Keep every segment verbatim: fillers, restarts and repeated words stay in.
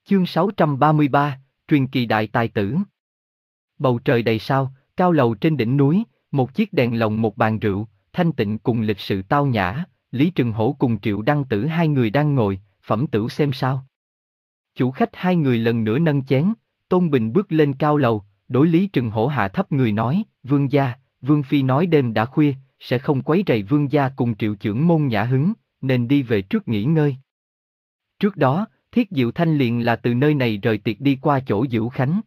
Chương sáu trăm ba mươi ba, truyền kỳ đại tài tử. Bầu trời đầy sao, cao lầu trên đỉnh núi, một chiếc đèn lồng một bàn rượu, thanh tịnh cùng lịch sự tao nhã, Lý Trừng Hổ cùng Triệu Đăng Tử hai người đang ngồi, phẩm tửu xem sao. Chủ khách hai người lần nữa nâng chén, Tôn Bình bước lên cao lầu, đối Lý Trừng Hổ hạ thấp người nói, vương gia, vương phi nói đêm đã khuya, sẽ không quấy rầy vương gia cùng Triệu trưởng môn nhã hứng, nên đi về trước nghỉ ngơi. Trước đó, Thiết Diệu Thanh liền là từ nơi này rời tiệc đi qua chỗ Dữu Khánh.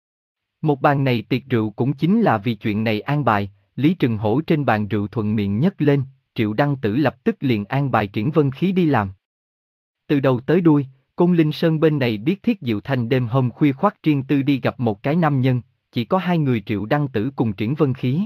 Một bàn này tiệc rượu cũng chính là vì chuyện này an bài, Lý Trừng Hổ trên bàn rượu thuận miệng nhấc lên, Triệu Đăng Tử lập tức liền an bài Triển Vân Khí đi làm. Từ đầu tới đuôi, Côn Linh Sơn bên này biết Thiết Diệu Thanh đêm hôm khuya khoắt riêng tư đi gặp một cái nam nhân, chỉ có hai người Triệu Đăng Tử cùng Triển Vân Khí.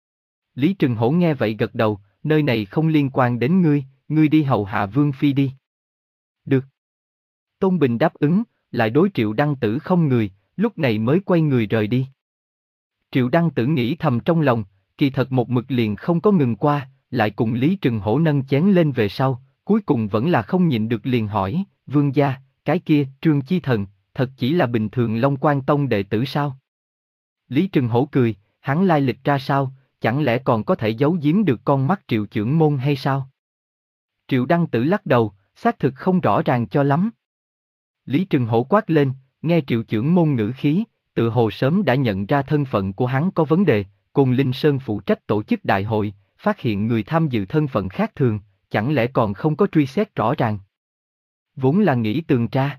Lý Trừng Hổ nghe vậy gật đầu, nơi này không liên quan đến ngươi, ngươi đi hầu hạ Vương Phi đi. Được. Tôn Bình đáp ứng, lại đối Triệu Đăng Tử không người, lúc này mới quay người rời đi. Triệu Đăng Tử nghĩ thầm trong lòng, kỳ thật một mực liền không có ngừng qua, lại cùng Lý Trừng Hổ nâng chén lên về sau, cuối cùng vẫn là không nhịn được liền hỏi, vương gia, cái kia, Trương Chi Thần, thật chỉ là bình thường Long Quan Tông đệ tử sao? Lý Trừng Hổ cười, hắn lai lịch ra sao, chẳng lẽ còn có thể giấu giếm được con mắt Triệu trưởng môn hay sao? Triệu Đăng Tử lắc đầu, xác thực không rõ ràng cho lắm. Lý Trừng Hổ quát lên, nghe Triệu trưởng môn ngữ khí, tự hồ sớm đã nhận ra thân phận của hắn có vấn đề, Côn Linh Sơn phụ trách tổ chức đại hội, phát hiện người tham dự thân phận khác thường, chẳng lẽ còn không có truy xét rõ ràng? Vốn là nghĩ tường tra.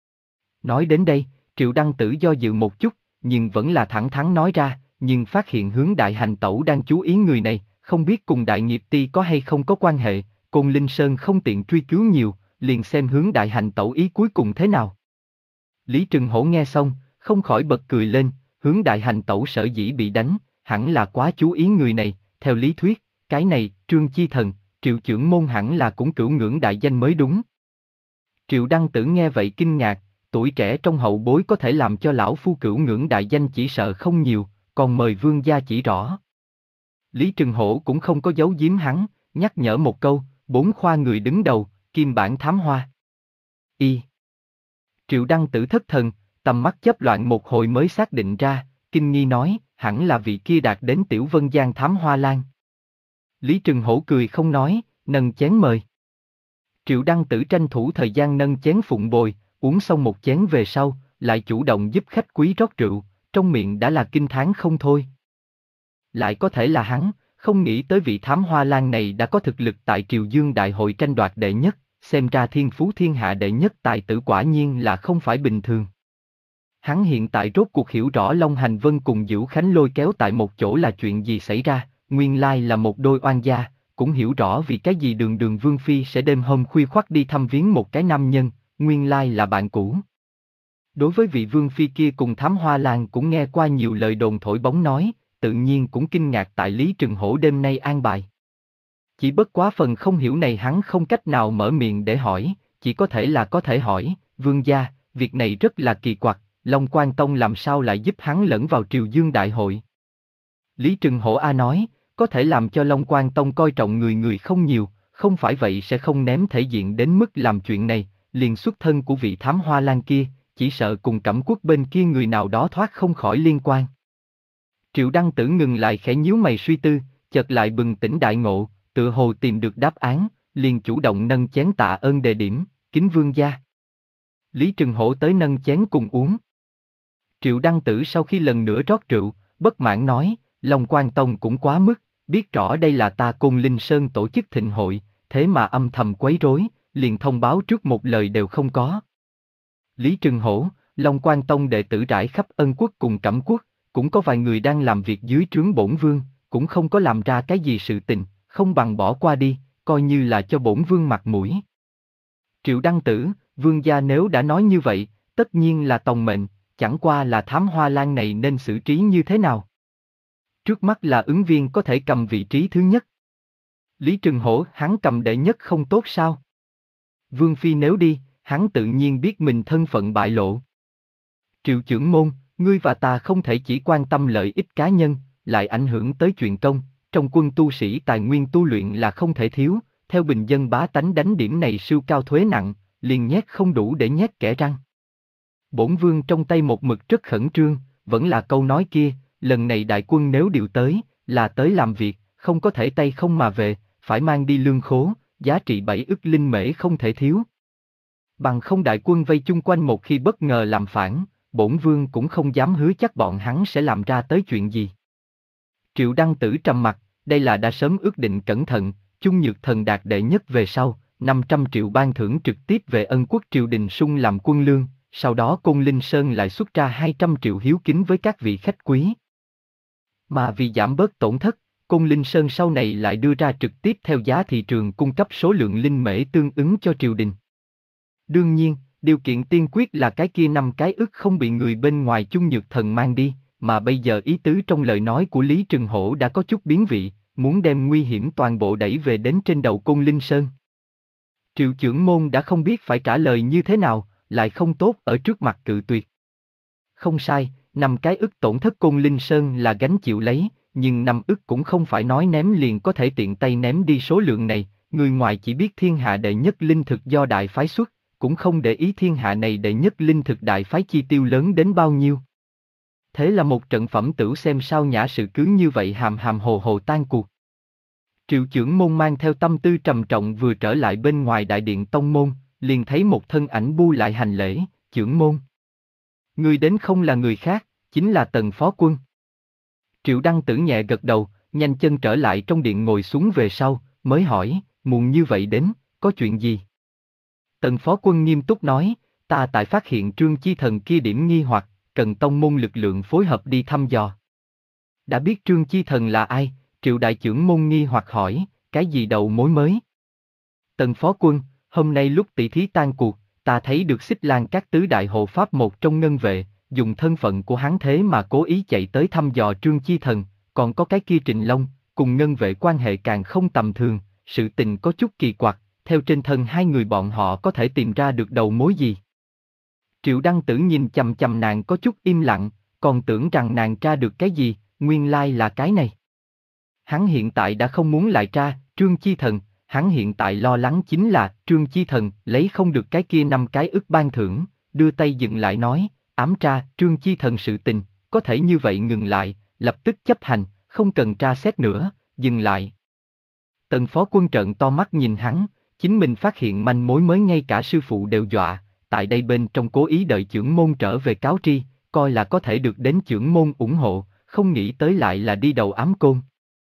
Nói đến đây, Triệu Đăng Tử do dự một chút, nhưng vẫn là thẳng thắn nói ra, nhưng phát hiện hướng đại hành tẩu đang chú ý người này, không biết cùng đại nghiệp ti có hay không có quan hệ, Côn Linh Sơn không tiện truy cứu nhiều, liền xem hướng đại hành tẩu ý cuối cùng thế nào. Lý Trừng Hổ nghe xong, không khỏi bật cười lên, hướng đại hành tẩu sở dĩ bị đánh, hẳn là quá chú ý người này, theo lý thuyết, cái này, Trương Chi Thần, Triệu trưởng môn hẳn là cũng cửu ngưỡng đại danh mới đúng. Triệu Đăng Tử nghe vậy kinh ngạc, tuổi trẻ trong hậu bối có thể làm cho lão phu cửu ngưỡng đại danh chỉ sợ không nhiều, còn mời vương gia chỉ rõ. Lý Trừng Hổ cũng không có giấu giếm hắn, nhắc nhở một câu, bốn khoa người đứng đầu, kim bản thám hoa. Y. Triệu Đăng Tử thất thần, tầm mắt chớp loạn một hồi mới xác định ra, kinh nghi nói, hẳn là vị kia đạt đến Tiểu Vân Giang thám hoa lan. Lý Trừng Hổ cười không nói, nâng chén mời. Triệu Đăng Tử tranh thủ thời gian nâng chén phụng bồi, uống xong một chén về sau, lại chủ động giúp khách quý rót rượu, trong miệng đã là kinh thán không thôi. Lại có thể là hắn, không nghĩ tới vị thám hoa lan này đã có thực lực tại Triều Dương Đại hội tranh đoạt đệ nhất, xem ra thiên phú thiên hạ đệ nhất tài tử quả nhiên là không phải bình thường. Hắn hiện tại rốt cuộc hiểu rõ Long Hành Vân cùng Dữu Khánh lôi kéo tại một chỗ là chuyện gì xảy ra, nguyên lai là một đôi oan gia, cũng hiểu rõ vì cái gì đường đường Vương Phi sẽ đêm hôm khuya khoắt đi thăm viếng một cái nam nhân, nguyên lai là bạn cũ. Đối với vị Vương Phi kia cùng thám hoa lan cũng nghe qua nhiều lời đồn thổi bóng nói, tự nhiên cũng kinh ngạc tại Lý Trừng Hổ đêm nay an bài. Chỉ bất quá phần không hiểu này hắn không cách nào mở miệng để hỏi, chỉ có thể là có thể hỏi, vương gia, việc này rất là kỳ quặc, Long Quan Tông làm sao lại giúp hắn lẫn vào Triều Dương Đại hội. Lý Trừng Hổ A nói, có thể làm cho Long Quan Tông coi trọng người người không nhiều, không phải vậy sẽ không ném thể diện đến mức làm chuyện này, liền xuất thân của vị thám hoa lan kia, chỉ sợ cùng Cẩm Quốc bên kia người nào đó thoát không khỏi liên quan. Triệu Đăng Tử ngừng lại khẽ nhíu mày suy tư, chợt lại bừng tỉnh đại ngộ, tự hồ tìm được đáp án, liền chủ động nâng chén tạ ơn đề điểm, kính vương gia. Lý Trừng Hổ tới nâng chén cùng uống. Triệu Đăng Tử sau khi lần nữa rót rượu, bất mãn nói, Long Quan Tông cũng quá mức, biết rõ đây là ta Côn Linh Sơn tổ chức thịnh hội, thế mà âm thầm quấy rối, liền thông báo trước một lời đều không có. Lý Trừng Hổ, Long Quan Tông đệ tử rải khắp Ân Quốc cùng Cẩm Quốc, cũng có vài người đang làm việc dưới trướng bổn vương, cũng không có làm ra cái gì sự tình, không bằng bỏ qua đi, coi như là cho bổn vương mặt mũi. Triệu Đăng Tử, vương gia nếu đã nói như vậy, tất nhiên là tòng mệnh, chẳng qua là thám hoa lan này nên xử trí như thế nào. Trước mắt là ứng viên có thể cầm vị trí thứ nhất. Lý Trừng Hổ, hắn cầm đệ nhất không tốt sao? Vương Phi nếu đi, hắn tự nhiên biết mình thân phận bại lộ. Triệu trưởng môn, ngươi và ta không thể chỉ quan tâm lợi ích cá nhân, lại ảnh hưởng tới chuyện công, trong quân tu sĩ tài nguyên tu luyện là không thể thiếu, theo bình dân bá tánh đánh điểm này siêu cao thuế nặng, liền nhét không đủ để nhét kẻ răng. Bổn vương trong tay một mực rất khẩn trương, vẫn là câu nói kia, lần này đại quân nếu điều tới, là tới làm việc, không có thể tay không mà về, phải mang đi lương khố, giá trị bảy ức linh mễ không thể thiếu. Bằng không đại quân vây chung quanh một khi bất ngờ làm phản, bổn vương cũng không dám hứa chắc bọn hắn sẽ làm ra tới chuyện gì. Triệu Đăng Tử trầm mặt, đây là đã sớm ước định cẩn thận, Chung Nhược Thần đạt đệ nhất về sau, năm trăm triệu ban thưởng trực tiếp về Ân Quốc triều đình sung làm quân lương, sau đó Côn Linh Sơn lại xuất ra hai trăm triệu hiếu kính với các vị khách quý. Mà vì giảm bớt tổn thất, Côn Linh Sơn sau này lại đưa ra trực tiếp theo giá thị trường cung cấp số lượng linh mễ tương ứng cho triều đình. Đương nhiên, điều kiện tiên quyết là cái kia năm cái ức không bị người bên ngoài Chung Nhược Thần mang đi, mà bây giờ ý tứ trong lời nói của Lý Trừng Hổ đã có chút biến vị, muốn đem nguy hiểm toàn bộ đẩy về đến trên đầu Côn Linh Sơn. Triệu Chưởng Môn đã không biết phải trả lời như thế nào, lại không tốt ở trước mặt cự tuyệt. Không sai, năm cái ức tổn thất Côn Linh Sơn là gánh chịu lấy, nhưng năm ức cũng không phải nói ném liền có thể tiện tay ném đi số lượng này, người ngoài chỉ biết thiên hạ đệ nhất linh thực do đại phái xuất, cũng không để ý thiên hạ này đệ nhất linh thực đại phái chi tiêu lớn đến bao nhiêu. Thế là một trận phẩm tửu xem sao nhã sự cứ như vậy hàm hàm hồ hồ tan cuộc. Triệu Chưởng Môn mang theo tâm tư trầm trọng vừa trở lại bên ngoài đại điện tông môn, liền thấy một thân ảnh bu lại hành lễ, Chưởng Môn. Người đến không là người khác, chính là Tần Phó Quân. Triệu Đăng Tử nhẹ gật đầu, nhanh chân trở lại trong điện ngồi xuống về sau, mới hỏi, muộn như vậy đến, có chuyện gì? Tần Phó Quân nghiêm túc nói, ta tại phát hiện Trương Chi Thần kia điểm nghi hoặc, cần tông môn lực lượng phối hợp đi thăm dò. Đã biết Trương Chi Thần là ai, Triệu Đại Chưởng Môn nghi hoặc hỏi, cái gì đầu mối mới? Tần Phó Quân, hôm nay lúc tỷ thí tan cuộc, ta thấy được Xích Lan các tứ đại hộ pháp một trong ngân vệ, dùng thân phận của hắn thế mà cố ý chạy tới thăm dò Trương Chi Thần, còn có cái kia Trịnh Long, cùng ngân vệ quan hệ càng không tầm thường, sự tình có chút kỳ quặc, theo trên thân hai người bọn họ có thể tìm ra được đầu mối gì? Triệu Đăng Tử nhìn chằm chằm nàng có chút im lặng, còn tưởng rằng nàng tra được cái gì, nguyên lai là cái này. Hắn hiện tại đã không muốn lại tra, Trương Chi Thần, hắn hiện tại lo lắng chính là Trương Chi Thần lấy không được cái kia năm cái ức ban thưởng, đưa tay dừng lại nói, ám tra Trương Chi Thần sự tình, có thể như vậy ngừng lại, lập tức chấp hành, không cần tra xét nữa, dừng lại. Tần Phó Quân trợn to mắt nhìn hắn, chính mình phát hiện manh mối mới ngay cả sư phụ đều dọa, tại đây bên trong cố ý đợi Chưởng Môn trở về cáo tri, coi là có thể được đến Chưởng Môn ủng hộ, không nghĩ tới lại là đi đầu ám côn.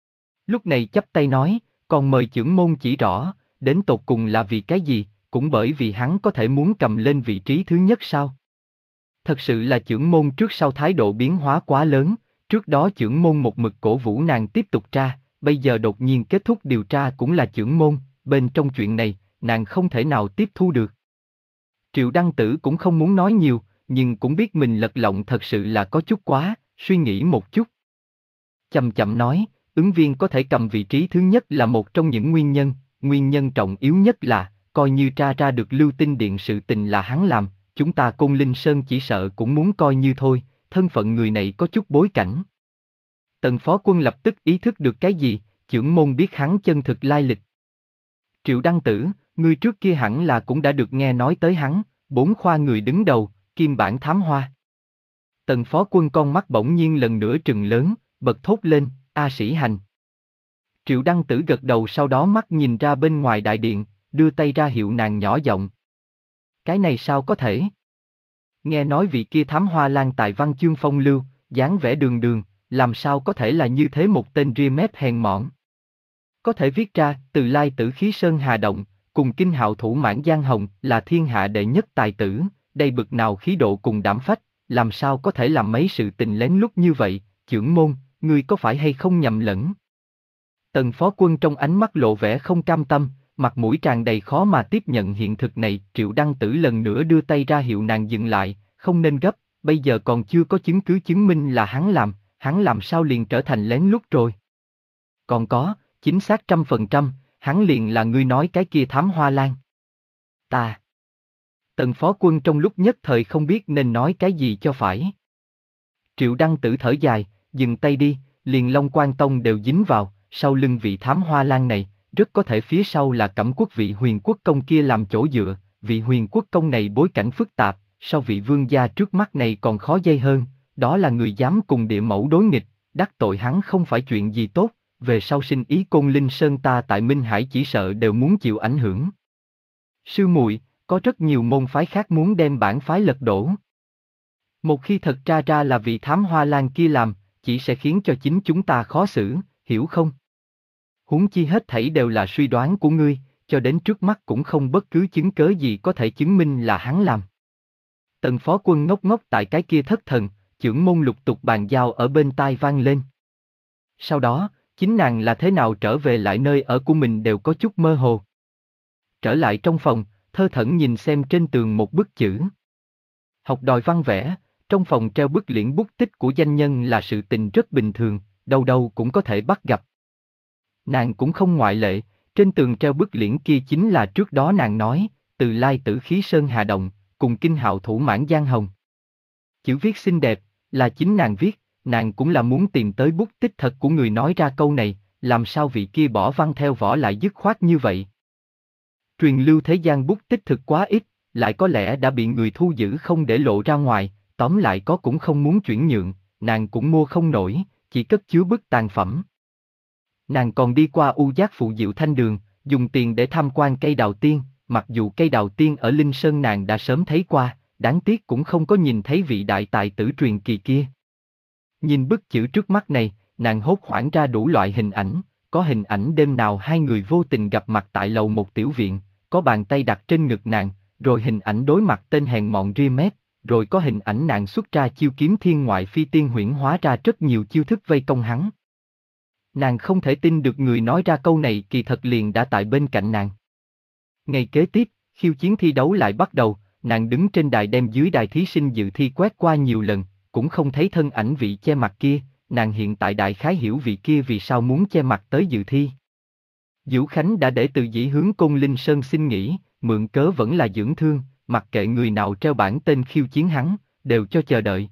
Lúc này chắp tay nói, còn mời Chưởng Môn chỉ rõ, đến tột cùng là vì cái gì, cũng bởi vì hắn có thể muốn cầm lên vị trí thứ nhất sao? Thật sự là Chưởng Môn trước sau thái độ biến hóa quá lớn, trước đó Chưởng Môn một mực cổ vũ nàng tiếp tục tra, bây giờ đột nhiên kết thúc điều tra cũng là Chưởng Môn, bên trong chuyện này, nàng không thể nào tiếp thu được. Triệu Đăng Tử cũng không muốn nói nhiều, nhưng cũng biết mình lật lọng thật sự là có chút quá, suy nghĩ một chút. Chậm chậm nói, ứng viên có thể cầm vị trí thứ nhất là một trong những nguyên nhân, nguyên nhân trọng yếu nhất là, coi như tra ra được Lưu Tinh Điện sự tình là hắn làm, chúng ta Côn Linh Sơn chỉ sợ cũng muốn coi như thôi, thân phận người này có chút bối cảnh. Tần Phó Quân lập tức ý thức được cái gì, Chưởng Môn biết hắn chân thực lai lịch. Triệu Đăng Tử, người trước kia hẳn là cũng đã được nghe nói tới hắn, bốn khoa người đứng đầu, kim bản thám hoa. Tần Phó Quân con mắt bỗng nhiên lần nữa trừng lớn, bật thốt lên, A Sĩ Hành. Triệu Đăng Tử gật đầu sau đó mắt nhìn ra bên ngoài đại điện, đưa tay ra hiệu nàng nhỏ giọng. Cái này sao có thể? Nghe nói vị kia thám hoa lan tài văn chương phong lưu, dáng vẻ đường đường, làm sao có thể là như thế một tên ria mép hèn mọn? Có thể viết ra, từ lai tử khí sơn hà động, cùng kinh hạo thủ mãn giang hồng là thiên hạ đệ nhất tài tử, đây bực nào khí độ cùng đảm phách, làm sao có thể làm mấy sự tình lén lút như vậy, Chưởng Môn, ngươi có phải hay không nhầm lẫn? Tần Phó Quân trong ánh mắt lộ vẻ không cam tâm, mặt mũi tràn đầy khó mà tiếp nhận hiện thực này, Triệu Đăng Tử lần nữa đưa tay ra hiệu nàng dừng lại, không nên gấp, bây giờ còn chưa có chứng cứ chứng minh là hắn làm, hắn làm sao liền trở thành lén lút rồi. Còn có, chính xác trăm phần trăm, hắn liền là ngươi nói cái kia thám hoa lan. Ta. Tần Phó Quân trong lúc nhất thời không biết nên nói cái gì cho phải. Triệu Đăng Tử thở dài, dừng tay đi, liền Long Quan Tông đều dính vào, sau lưng vị thám hoa lan này, rất có thể phía sau là Cẩm Quốc vị Huyền Quốc công kia làm chỗ dựa, vị Huyền Quốc công này bối cảnh phức tạp, sau vị vương gia trước mắt này còn khó dây hơn, đó là người dám cùng địa mẫu đối nghịch, đắc tội hắn không phải chuyện gì tốt, về sau sinh ý Côn Linh Sơn ta tại Minh Hải chỉ sợ đều muốn chịu ảnh hưởng. Sư muội, có rất nhiều môn phái khác muốn đem bản phái lật đổ. Một khi thật ra ra là vị thám hoa lan kia làm, chỉ sẽ khiến cho chính chúng ta khó xử, hiểu không? Huống chi hết thảy đều là suy đoán của ngươi, cho đến trước mắt cũng không bất cứ chứng cớ gì có thể chứng minh là hắn làm. Tần phó quân ngốc ngốc tại cái kia thất thần, chưởng môn lục tục bàn giao ở bên tai vang lên. Sau đó, chính nàng là thế nào trở về lại nơi ở của mình đều có chút mơ hồ. Trở lại trong phòng, thơ thẩn nhìn xem trên tường một bức chữ. Học đòi văn vẽ, trong phòng treo bức liễn bút tích của danh nhân là sự tình rất bình thường, đâu đâu cũng có thể bắt gặp. Nàng cũng không ngoại lệ, trên tường treo bức liễn kia chính là trước đó nàng nói, từ lai tử khí sơn hà động, cùng kinh hạo thủ mãn giang hồng. Chữ viết xinh đẹp, là chính nàng viết, nàng cũng là muốn tìm tới bút tích thật của người nói ra câu này, làm sao vị kia bỏ văn theo võ lại dứt khoát như vậy. Truyền lưu thế gian bút tích thực quá ít, lại có lẽ đã bị người thu giữ không để lộ ra ngoài, tóm lại có cũng không muốn chuyển nhượng, nàng cũng mua không nổi, chỉ cất chứa bức tàn phẩm. Nàng còn đi qua U Giác Phụ Diệu Thanh Đường, dùng tiền để tham quan cây đào tiên, mặc dù cây đào tiên ở Linh Sơn nàng đã sớm thấy qua, đáng tiếc cũng không có nhìn thấy vị đại tài tử truyền kỳ kia. Nhìn bức chữ trước mắt này, nàng hốt hoảng ra đủ loại hình ảnh, có hình ảnh đêm nào hai người vô tình gặp mặt tại lầu một tiểu viện, có bàn tay đặt trên ngực nàng, rồi hình ảnh đối mặt tên hèn mọn ria mép, rồi có hình ảnh nàng xuất ra chiêu kiếm thiên ngoại phi tiên huyễn hóa ra rất nhiều chiêu thức vây công hắn. Nàng không thể tin được người nói ra câu này kỳ thật liền đã tại bên cạnh nàng. Ngày kế tiếp, khiêu chiến thi đấu lại bắt đầu, nàng đứng trên đài đem dưới đài thí sinh dự thi quét qua nhiều lần, cũng không thấy thân ảnh vị che mặt kia, nàng hiện tại đại khái hiểu vị kia vì sao muốn che mặt tới dự thi. Vũ Khánh đã để từ dĩ hướng Côn Linh Sơn xin nghỉ, mượn cớ vẫn là dưỡng thương, mặc kệ người nào treo bản tên khiêu chiến hắn, đều cho chờ đợi.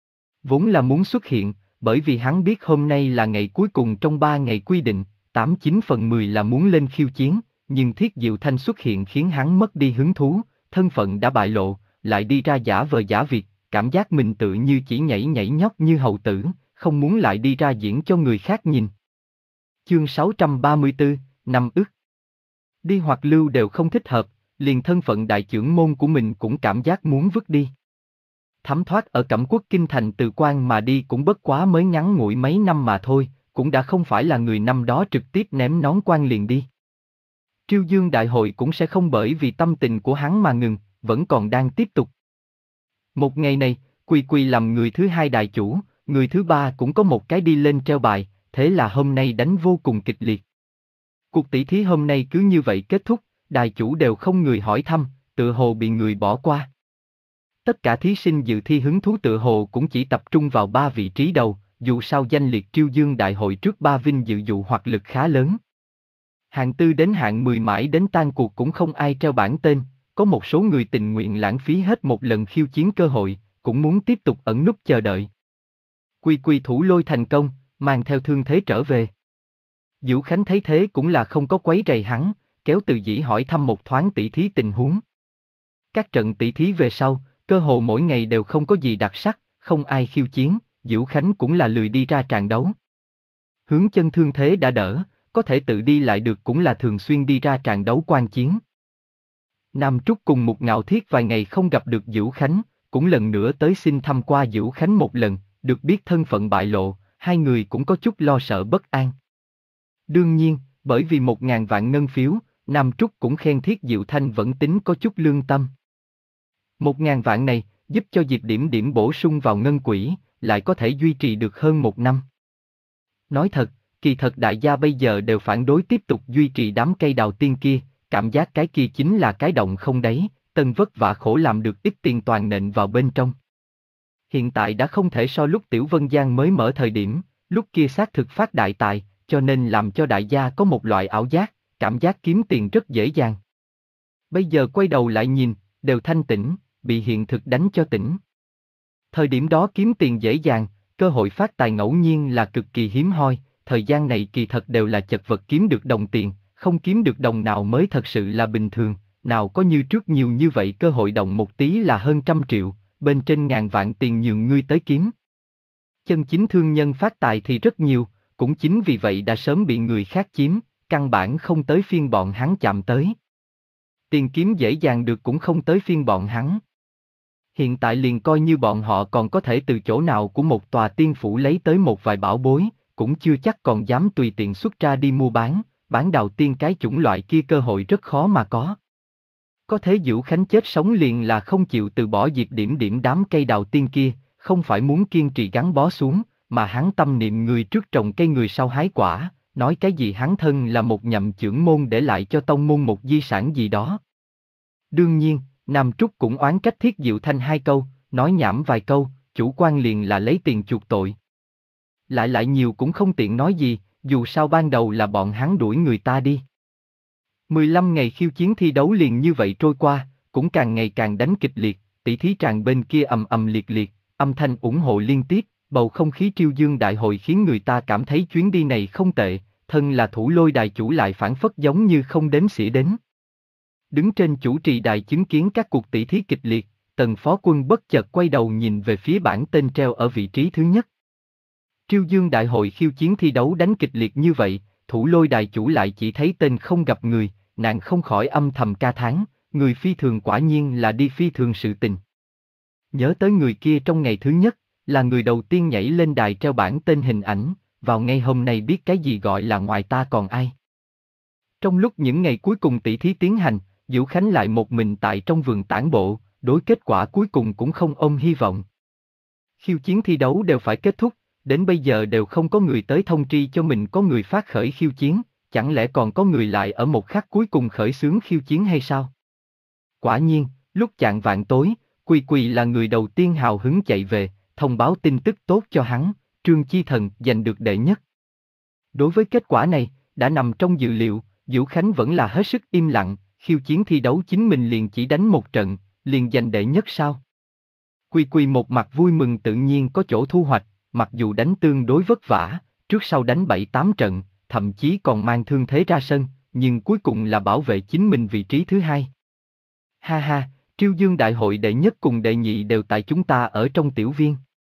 Vốn là muốn xuất hiện, bởi vì hắn biết hôm nay là ngày cuối cùng trong ba ngày quy định, tám chín phần mười là muốn lên khiêu chiến, nhưng Thiết Diệu Thanh xuất hiện khiến hắn mất đi hứng thú, thân phận đã bại lộ, lại đi ra giả vờ giả việc, cảm giác mình tự như chỉ nhảy nhảy nhót như hầu tử, không muốn lại đi ra diễn cho người khác nhìn. Chương sáu trăm ba mươi tư, năm ức. Đi hoặc lưu đều không thích hợp, liền thân phận đại trưởng môn của mình cũng cảm giác muốn vứt đi. Thấm thoát ở Cẩm Quốc Kinh Thành từ quan mà đi cũng bất quá mới ngắn ngủi mấy năm mà thôi, cũng đã không phải là người năm đó trực tiếp ném nón quan liền đi. Triêu Dương Đại hội cũng sẽ không bởi vì tâm tình của hắn mà ngừng, vẫn còn đang tiếp tục. Một ngày này, Quy Quy làm người thứ hai đại chủ, người thứ ba cũng có một cái đi lên treo bài, thế là hôm nay đánh vô cùng kịch liệt. Cuộc tỷ thí hôm nay cứ như vậy kết thúc, đài chủ đều không người hỏi thăm, tựa hồ bị người bỏ qua. Tất cả thí sinh dự thi hứng thú tựa hồ cũng chỉ tập trung vào ba vị trí đầu, dù sao danh liệt Triêu Dương Đại hội trước ba vinh dự dụ hoặc lực khá lớn. Hạng tư đến hạng mười mãi đến tan cuộc cũng không ai treo bảng tên, có một số người tình nguyện lãng phí hết một lần khiêu chiến cơ hội, cũng muốn tiếp tục ẩn núp chờ đợi. Quy Quy thủ lôi thành công, mang theo thương thế trở về. Vũ Khánh thấy thế cũng là không có quấy rầy hắn, kéo Từ Dĩ hỏi thăm một thoáng tỷ thí tình huống. Các trận tỷ thí về sau, cơ hồ mỗi ngày đều không có gì đặc sắc, không ai khiêu chiến, Vũ Khánh cũng là lười đi ra tràng đấu. Hướng Chân thương thế đã đỡ, có thể tự đi lại được cũng là thường xuyên đi ra tràng đấu quan chiến. Nam Trúc cùng Mục Ngạo Thiết vài ngày không gặp được Vũ Khánh, cũng lần nữa tới xin thăm qua Vũ Khánh một lần, được biết thân phận bại lộ, hai người cũng có chút lo sợ bất an. Đương nhiên, bởi vì một ngàn vạn ngân phiếu, Nam Trúc cũng khen Thiết Diệu Thanh vẫn tính có chút lương tâm. Một ngàn vạn này, giúp cho Diệp Điểm Điểm bổ sung vào ngân quỹ, lại có thể duy trì được hơn một năm. Nói thật, kỳ thật đại gia bây giờ đều phản đối tiếp tục duy trì đám cây đào tiên kia, cảm giác cái kia chính là cái động không đáy, tân vất vả khổ làm được ít tiền toàn nện vào bên trong. Hiện tại đã không thể so lúc Tiểu Vân Giang mới mở thời điểm, lúc kia xác thực phát đại tài, cho nên làm cho đại gia có một loại ảo giác, cảm giác kiếm tiền rất dễ dàng. Bây giờ quay đầu lại nhìn, đều thanh tỉnh, bị hiện thực đánh cho tỉnh. Thời điểm đó kiếm tiền dễ dàng, cơ hội phát tài ngẫu nhiên là cực kỳ hiếm hoi, thời gian này kỳ thật đều là chật vật kiếm được đồng tiền, không kiếm được đồng nào mới thật sự là bình thường, nào có như trước nhiều như vậy cơ hội động một tí là hơn trăm triệu, bên trên ngàn vạn tiền nhường ngươi tới kiếm. Chân chính thương nhân phát tài thì rất nhiều, cũng chính vì vậy đã sớm bị người khác chiếm, căn bản không tới phiên bọn hắn chạm tới. Tiền kiếm dễ dàng được cũng không tới phiên bọn hắn. Hiện tại liền coi như bọn họ còn có thể từ chỗ nào của một tòa tiên phủ lấy tới một vài bảo bối, cũng chưa chắc còn dám tùy tiện xuất ra đi mua bán, bán đào tiên cái chủng loại kia cơ hội rất khó mà có. Có thế Dữu Khánh chết sống liền là không chịu từ bỏ Diệp Điểm Điểm đám cây đào tiên kia, không phải muốn kiên trì gắn bó xuống, mà hắn tâm niệm người trước trồng cây người sau hái quả, nói cái gì hắn thân là một nhậm chưởng môn để lại cho tông môn một di sản gì đó. Đương nhiên, Nam Trúc cũng oán trách Thiết Diệu Thanh hai câu, nói nhảm vài câu, chủ quan liền là lấy tiền chuộc tội. Lại lại nhiều cũng không tiện nói gì, dù sao ban đầu là bọn hắn đuổi người ta đi. mười lăm ngày khiêu chiến thi đấu liền như vậy trôi qua, cũng càng ngày càng đánh kịch liệt, tỷ thí tràng bên kia ầm ầm liệt liệt, âm thanh ủng hộ liên tiếp, bầu không khí triêu dương đại hội khiến người ta cảm thấy chuyến đi này không tệ, thân là Thủ Lôi đài chủ lại phản phất giống như không đếm xỉa đến. Đứng trên chủ trì đài chứng kiến các cuộc tỷ thí kịch liệt, Tần Phó Quân bất chợt quay đầu nhìn về phía bảng tên treo ở vị trí thứ nhất. Triêu Dương đại hội khiêu chiến thi đấu đánh kịch liệt như vậy, Thủ Lôi đài chủ lại chỉ thấy tên không gặp người, nàng không khỏi âm thầm ca thán, người phi thường quả nhiên là đi phi thường sự tình. Nhớ tới người kia trong ngày thứ nhất, là người đầu tiên nhảy lên đài treo bảng tên hình ảnh, vào ngay hôm nay biết cái gì gọi là ngoài ta còn ai. Trong lúc những ngày cuối cùng tỷ thí tiến hành, Dữu Khánh lại một mình tại trong vườn tản bộ, đối kết quả cuối cùng cũng không ôm hy vọng. Khiêu chiến thi đấu đều phải kết thúc, đến bây giờ đều không có người tới thông tri cho mình có người phát khởi khiêu chiến, chẳng lẽ còn có người lại ở một khắc cuối cùng khởi xướng khiêu chiến hay sao? Quả nhiên, lúc chạng vạn tối, Quỳ Quỳ là người đầu tiên hào hứng chạy về, thông báo tin tức tốt cho hắn, Trương Chi Thần giành được đệ nhất. Đối với kết quả này, đã nằm trong dự liệu, Dữu Khánh vẫn là hết sức im lặng, khiêu chiến thi đấu chính mình liền chỉ đánh một trận, liền giành đệ nhất sao? Quỳ Quỳ một mặt vui mừng tự nhiên có chỗ thu hoạch, mặc dù đánh tương đối vất vả, trước sau đánh bảy tám trận, thậm chí còn mang thương thế ra sân, nhưng cuối cùng là bảo vệ chính mình vị trí thứ hai. Ha ha, Triêu Dương đại hội đệ nhất cùng đệ nhị đều tại chúng ta ở trong tiểu viên.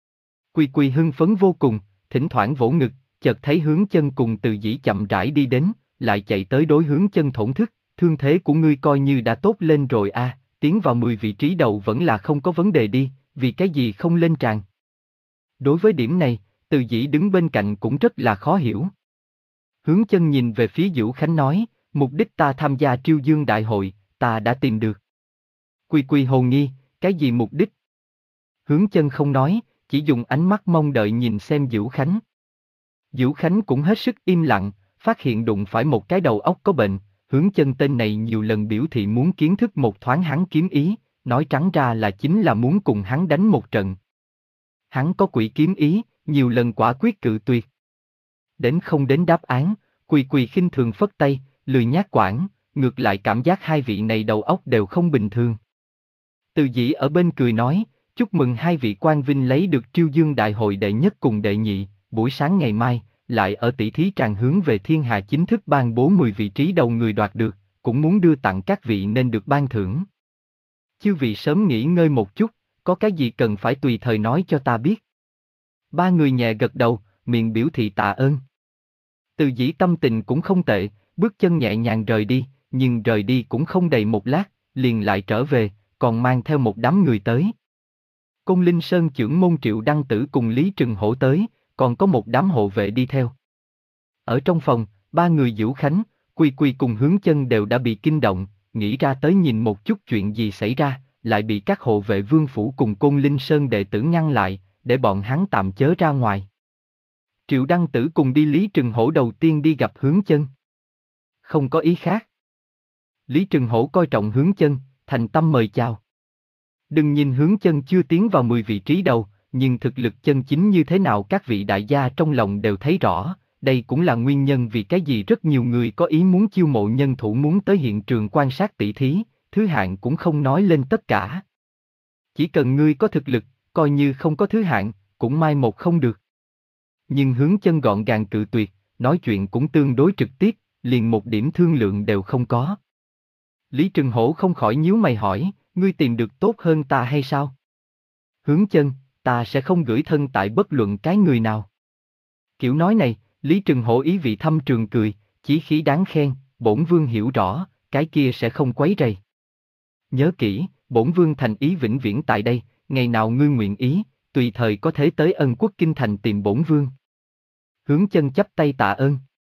Quỳ Quỳ hưng phấn vô cùng, thỉnh thoảng vỗ ngực, chợt thấy Hướng Chân cùng Từ Dĩ chậm rãi đi đến, lại chạy tới đối Hướng Chân thổn thức, thương thế của ngươi coi như đã tốt lên rồi a, à, tiến vào mười vị trí đầu vẫn là không có vấn đề đi, vì cái gì không lên tràng. Đối với điểm này, Từ Dĩ đứng bên cạnh cũng rất là khó hiểu. Hướng Chân nhìn về phía Dữu Khánh nói, mục đích ta tham gia Triêu Dương đại hội, ta đã tìm được. Quỳ Quỳ hồ nghi, cái gì mục đích? Hướng Chân không nói, chỉ dùng ánh mắt mong đợi nhìn xem Dữu Khánh. Dữu Khánh cũng hết sức im lặng, phát hiện đụng phải một cái đầu óc có bệnh, Hướng Chân tên này nhiều lần biểu thị muốn kiến thức một thoáng hắn kiếm ý, nói trắng ra là chính là muốn cùng hắn đánh một trận. Hắn có quỷ kiếm ý, nhiều lần quả quyết cự tuyệt. Đến không đến đáp án, Quỳ Quỳ khinh thường phất tay, lười nhác quản, ngược lại cảm giác hai vị này đầu óc đều không bình thường. Từ Dĩ ở bên cười nói, chúc mừng hai vị quan vinh lấy được Triêu Dương đại hội đệ nhất cùng đệ nhị, buổi sáng ngày mai, lại ở tỷ thí tràng hướng về thiên hạ chính thức ban bố mười vị trí đầu người đoạt được, cũng muốn đưa tặng các vị nên được ban thưởng. Chư vị sớm nghỉ ngơi một chút, có cái gì cần phải tùy thời nói cho ta biết. Ba người nhẹ gật đầu, miệng biểu thị tạ ơn. Từ Dĩ tâm tình cũng không tệ, bước chân nhẹ nhàng rời đi, nhưng rời đi cũng không đầy một lát, liền lại trở về, còn mang theo một đám người tới. Côn Linh Sơn chưởng môn Triệu Đăng Tử cùng Lý Trừng Hổ tới, còn có một đám hộ vệ đi theo. Ở trong phòng, ba người Dữu Khánh, Quỳ Quỳ cùng Hướng Chân đều đã bị kinh động, nghĩ ra tới nhìn một chút chuyện gì xảy ra, lại bị các hộ vệ Vương Phủ cùng Côn Linh Sơn đệ tử ngăn lại, để bọn hắn tạm chớ ra ngoài. Triệu Đăng Tử cùng đi Lý Trừng Hổ đầu tiên đi gặp Hướng Chân. Không có ý khác. Lý Trừng Hổ coi trọng Hướng Chân, thành tâm mời chào. Đừng nhìn Hướng Chân chưa tiến vào mười vị trí đầu, nhưng thực lực chân chính như thế nào các vị đại gia trong lòng đều thấy rõ, đây cũng là nguyên nhân vì cái gì rất nhiều người có ý muốn chiêu mộ nhân thủ muốn tới hiện trường quan sát tỷ thí, thứ hạng cũng không nói lên tất cả. Chỉ cần ngươi có thực lực, coi như không có thứ hạng, cũng mai một không được. Nhưng Hướng Chân gọn gàng cự tuyệt, nói chuyện cũng tương đối trực tiếp, liền một điểm thương lượng đều không có. Lý Trừng Hổ không khỏi nhíu mày hỏi, ngươi tìm được tốt hơn ta hay sao? Hướng Chân, ta sẽ không gửi thân tại bất luận cái người nào. Kiểu nói này, Lý Trừng Hổ ý vị thâm trường cười, chí khí đáng khen, bổn vương hiểu rõ, cái kia sẽ không quấy rầy. Nhớ kỹ, bổn vương thành ý vĩnh viễn tại đây, ngày nào ngươi nguyện ý, tùy thời có thể tới Ân Quốc kinh thành tìm bổn vương. Hướng Chân chắp tay tạ ơn.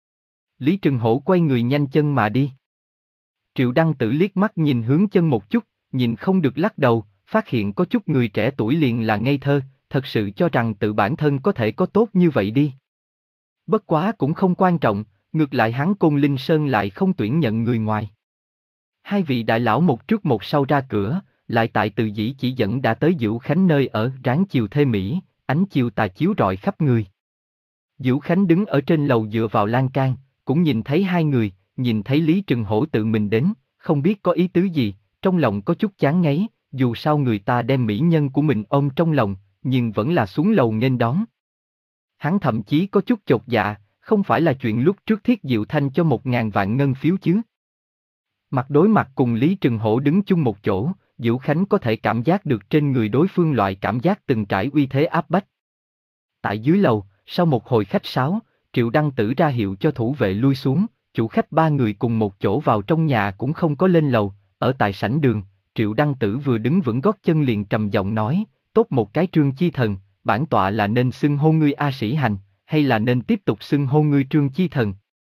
Lý Trừng Hổ quay người nhanh chân mà đi. Triệu Đăng Tử liếc mắt nhìn Hướng Chân một chút, nhìn không được lắc đầu, phát hiện có chút người trẻ tuổi liền là ngây thơ, thật sự cho rằng tự bản thân có thể có tốt như vậy đi. Bất quá cũng không quan trọng, ngược lại hắn Côn Linh Sơn lại không tuyển nhận người ngoài. Hai vị đại lão một trước một sau ra cửa, lại tại Từ Dĩ chỉ dẫn đã tới Dữu Khánh nơi ở ráng chiều thê mỹ, ánh chiều tà chiếu rọi khắp người. Dữu Khánh đứng ở trên lầu dựa vào lan can, cũng nhìn thấy hai người, nhìn thấy Lý Trừng Hổ tự mình đến, không biết có ý tứ gì, trong lòng có chút chán ngấy, dù sao người ta đem mỹ nhân của mình ôm trong lòng, nhưng vẫn là xuống lầu nghênh đón. Hắn thậm chí có chút chột dạ, không phải là chuyện lúc trước Thiết Diệu Thanh cho một ngàn vạn ngân phiếu chứ. Mặt đối mặt cùng Lý Trừng Hổ đứng chung một chỗ, Dữu Khánh có thể cảm giác được trên người đối phương loại cảm giác từng trải uy thế áp bách. Tại dưới lầu, sau một hồi khách sáo, Triệu Đăng Tử ra hiệu cho thủ vệ lui xuống, chủ khách ba người cùng một chỗ vào trong nhà cũng không có lên lầu, ở tại sảnh đường, Triệu Đăng Tử vừa đứng vững gót chân liền trầm giọng nói, tốt một cái Trương Chi Thần, bản tọa là nên xưng hô ngươi A Sĩ Hành, hay là nên tiếp tục xưng hô ngươi Trương Chi Thần?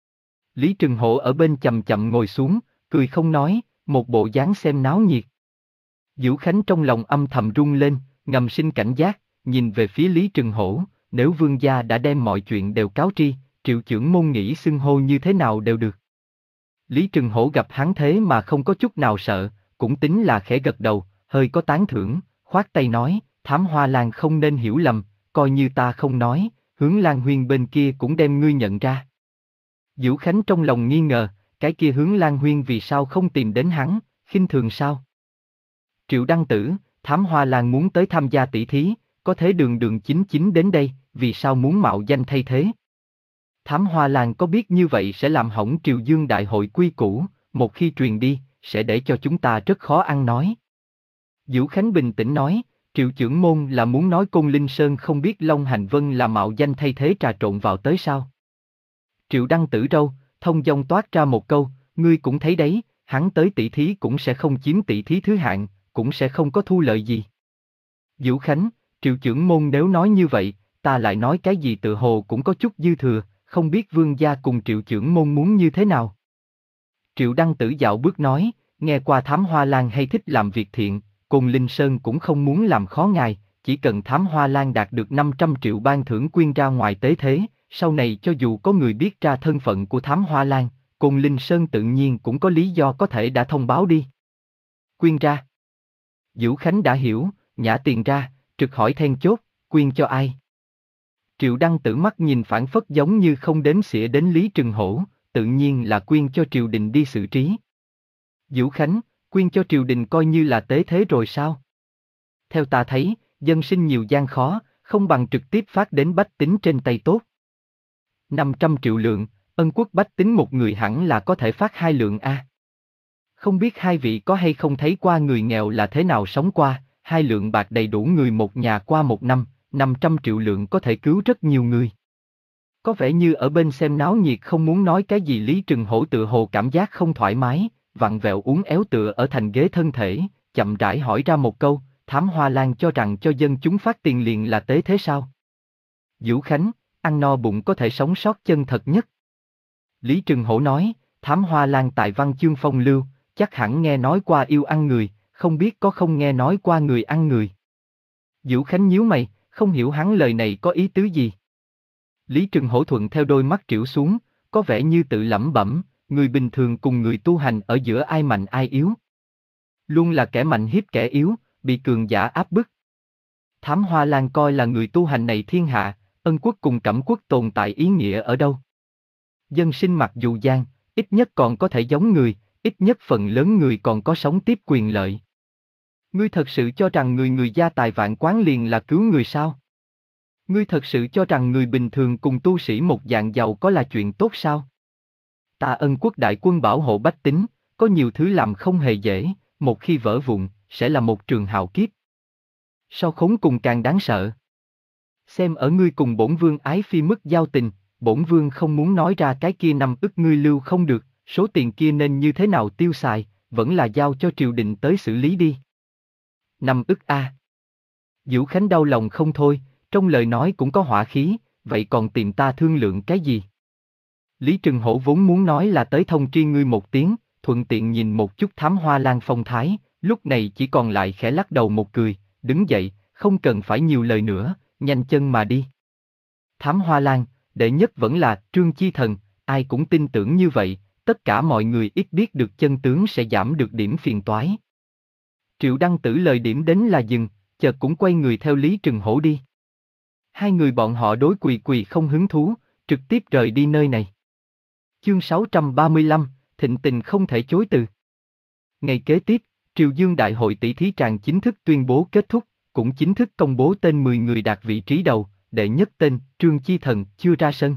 Lý Trừng Hổ ở bên chậm chậm ngồi xuống, cười không nói, một bộ dáng xem náo nhiệt. Dữu Khánh trong lòng âm thầm rung lên, ngầm sinh cảnh giác, nhìn về phía Lý Trừng Hổ, nếu vương gia đã đem mọi chuyện đều cáo tri, Triệu trưởng môn nghĩ xưng hô như thế nào đều được. Lý Trừng Hổ gặp hắn thế mà không có chút nào sợ, cũng tính là khẽ gật đầu, hơi có tán thưởng, khoát tay nói, Thám Hoa Lan không nên hiểu lầm, coi như ta không nói, Hướng Lan Huyên bên kia cũng đem ngươi nhận ra. Dữu Khánh trong lòng nghi ngờ, cái kia Hướng Lan Huyên vì sao không tìm đến hắn, khinh thường sao? Triệu Đăng Tử, Thám Hoa Lan muốn tới tham gia tỷ thí, có thế đường đường chính chính đến đây, vì sao muốn mạo danh thay thế? Thám Hoa Lan có biết như vậy sẽ làm hỏng Triều Dương đại hội quy củ, một khi truyền đi, sẽ để cho chúng ta rất khó ăn nói. Dữu Khánh bình tĩnh nói, Triệu trưởng môn là muốn nói Côn Linh Sơn không biết Long Hành Vân là mạo danh thay thế trà trộn vào tới sao? Triệu Đăng Tử râu, thông dong toát ra một câu, ngươi cũng thấy đấy, hắn tới tỷ thí cũng sẽ không chiếm tỷ thí thứ hạng, cũng sẽ không có thu lợi gì. Dữu Khánh, Triệu trưởng môn nếu nói như vậy, ta lại nói cái gì tự hồ cũng có chút dư thừa, không biết vương gia cùng Triệu trưởng môn muốn như thế nào. Triệu Đăng Tử dạo bước nói, nghe qua Thám Hoa Lan hay thích làm việc thiện, Côn Linh Sơn cũng không muốn làm khó ngài, chỉ cần Thám Hoa Lan đạt được năm trăm triệu ban thưởng quyên ra ngoài tế thế, sau này cho dù có người biết ra thân phận của Thám Hoa Lan, Côn Linh Sơn tự nhiên cũng có lý do có thể đã thông báo đi. Quyên ra. Dữu Khánh đã hiểu, nhả tiền ra, trực hỏi then chốt, quyên cho ai? Triệu Đăng Tử mắt nhìn phản phất giống như không đếm xỉa đến Lý Trừng Hổ, tự nhiên là quyên cho triều đình đi xử trí. Dữu Khánh, quyên cho triều đình coi như là tế thế rồi sao? Theo ta thấy, dân sinh nhiều gian khó, không bằng trực tiếp phát đến bách tính trên tay tốt. năm trăm triệu lượng, Ân Quốc bách tính một người hẳn là có thể phát hai lượng a. Không biết hai vị có hay không thấy qua người nghèo là thế nào sống qua, hai lượng bạc đầy đủ người một nhà qua một năm, năm trăm triệu lượng có thể cứu rất nhiều người. Có vẻ như ở bên xem náo nhiệt không muốn nói cái gì Lý Trừng Hổ tự hồ cảm giác không thoải mái, vặn vẹo uốn éo tựa ở thành ghế thân thể, chậm rãi hỏi ra một câu, Thám Hoa Lan cho rằng cho dân chúng phát tiền liền là tế thế sao? Dữu Khánh, ăn no bụng có thể sống sót chân thật nhất. Lý Trừng Hổ nói, Thám Hoa Lan tại văn chương phong lưu, chắc hẳn nghe nói qua yêu ăn người, không biết có không nghe nói qua người ăn người. Dữu Khánh nhíu mày, không hiểu hắn lời này có ý tứ gì. Lý Trừng Hổ thuận theo đôi mắt trĩu xuống, có vẻ như tự lẩm bẩm, người bình thường cùng người tu hành ở giữa ai mạnh ai yếu. Luôn là kẻ mạnh hiếp kẻ yếu, bị cường giả áp bức. Thám Hoa Lan coi là người tu hành này thiên hạ, Ân Quốc cùng Cẩm Quốc tồn tại ý nghĩa ở đâu? Dân sinh mặc dù gian, ít nhất còn có thể giống người, ít nhất phần lớn người còn có sống tiếp quyền lợi. Ngươi thật sự cho rằng người người gia tài vạn quán liền là cứu người sao? Ngươi thật sự cho rằng người bình thường cùng tu sĩ một dạng giàu có là chuyện tốt sao? Ta Ân Quốc đại quân bảo hộ bách tính, có nhiều thứ làm không hề dễ, một khi vỡ vụn, sẽ là một trường hạo kiếp. Sao khốn cùng càng đáng sợ. Xem ở ngươi cùng bổn vương ái phi mức giao tình, bổn vương không muốn nói ra cái kia năm ức ngươi lưu không được, số tiền kia nên như thế nào tiêu xài, vẫn là giao cho triều đình tới xử lý đi. Năm ức a. Vũ Khánh đau lòng không thôi, trong lời nói cũng có hỏa khí, vậy còn tìm ta thương lượng cái gì? Lý Trừng Hổ vốn muốn nói là tới thông tri ngươi một tiếng, thuận tiện nhìn một chút Thám Hoa Lan phong thái, lúc này chỉ còn lại khẽ lắc đầu một cười, đứng dậy, không cần phải nhiều lời nữa, nhanh chân mà đi. Thám Hoa Lan, đệ nhất vẫn là Trương Chi Thần, ai cũng tin tưởng như vậy, tất cả mọi người ít biết được chân tướng sẽ giảm được điểm phiền toái. Triệu Đăng Tử lời điểm đến là dừng, chợt cũng quay người theo Lý Trừng Hổ đi. Hai người bọn họ đối quỳ quỳ không hứng thú, trực tiếp rời đi nơi này. Chương sáu trăm ba mươi lăm, thịnh tình không thể chối từ. Ngày kế tiếp, Triều Dương Đại hội tỷ thí tràng chính thức tuyên bố kết thúc, cũng chính thức công bố tên mười người đạt vị trí đầu, đệ nhất tên, Trương Chi Thần, chưa ra sân.